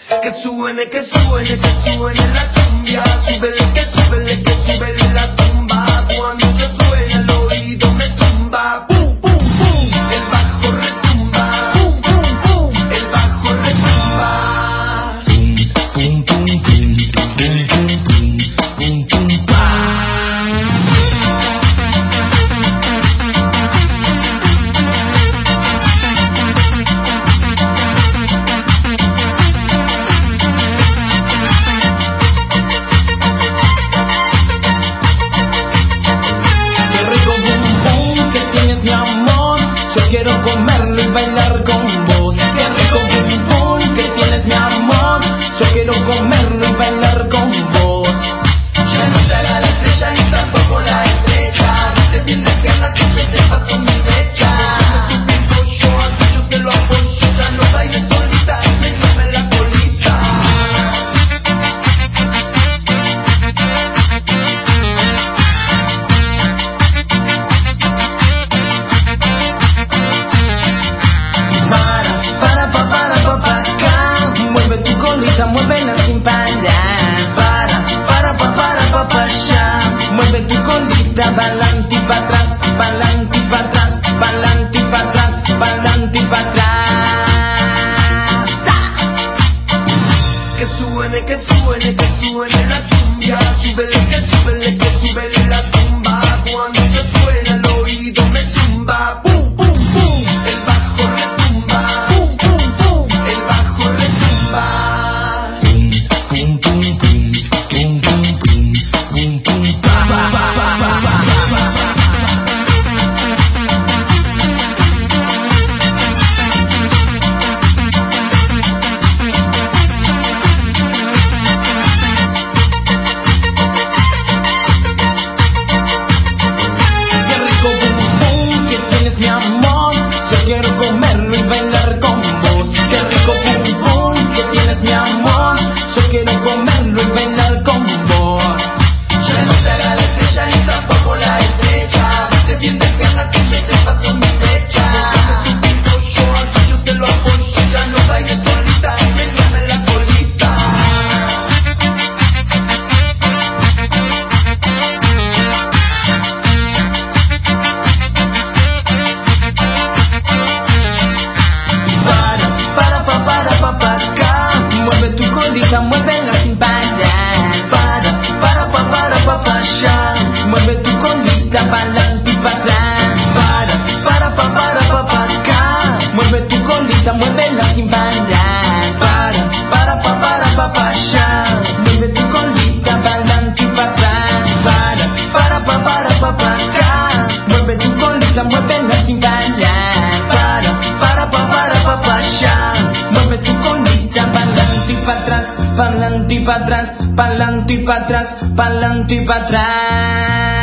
Que suene, que suene, que suene la cumbia. Súbele, que súbele la tumba. Cuando se suena el oído me zumba. Pum, pum, pum. El bajo retumba. Pum, pum, pum. El bajo retumba. Pum, pum, pum, pum. Pum, pum, pum. Pum, pum, pa. Quiero comerlo y bailar con vos. Qué rico pum pum que tienes mi amor. Yo quiero comerlo y bailar con vos. Ya no será la estrella ni tampoco la estrella. Viste bien de pierna que yo te paso mi mecha. Tienes tu pinto yo, así yo te lo apoyo. Ya no bailes solita, meneame la colita. Muévela sin parar. Para, ya. Mueve tu colita, pa'lante y pa' atrás, pa'lante y pa' atrás, pa'lante y pa' atrás, pa'lante y pa' atrás. Que suene, que suene, que suene la cumbia. Súbele, que súbele la tumba. Cuando se suena el oído me zumba. Pum, pum, pum. El bajo retumba. Pum, pum, pum. El bajo retumba. Pum, pum, pum, pum. Pum, pum, pum. Pum, pum, pa, pa, pa, pa, pa, pa. Qué rico pum pum que tienes mi amor. Yo quiero comerlo y bailar con vos. Qué rico pum pum que tienes mi amor. Yo quiero comerlo y bailar con vos. Ya no será la estrella ni tampoco la estrella. Viste bien de pierna que yo te paso mi mecha. Tienes tu pinto yo, así yo te lo apoyo. Ya no bailes solita, meneame la colita. Para, acá. Mueve tu colita, muévela sin parar. Para, ya. Mueve tu colita, pa'lante y pa' atrás. Para, acá. Mueve tu colita, muévela sin parar. Para, ya. Mueve tu colita, pa'lante y pa' atrás. Para, acá. Mueve tu colita, muévela sin parar. Para, ya. Mueve tu colita, pa'lante y pa' atrás, pa'lante y pa' atrás, pa'lante y pa' atrás, pa'lante y pa' atrás.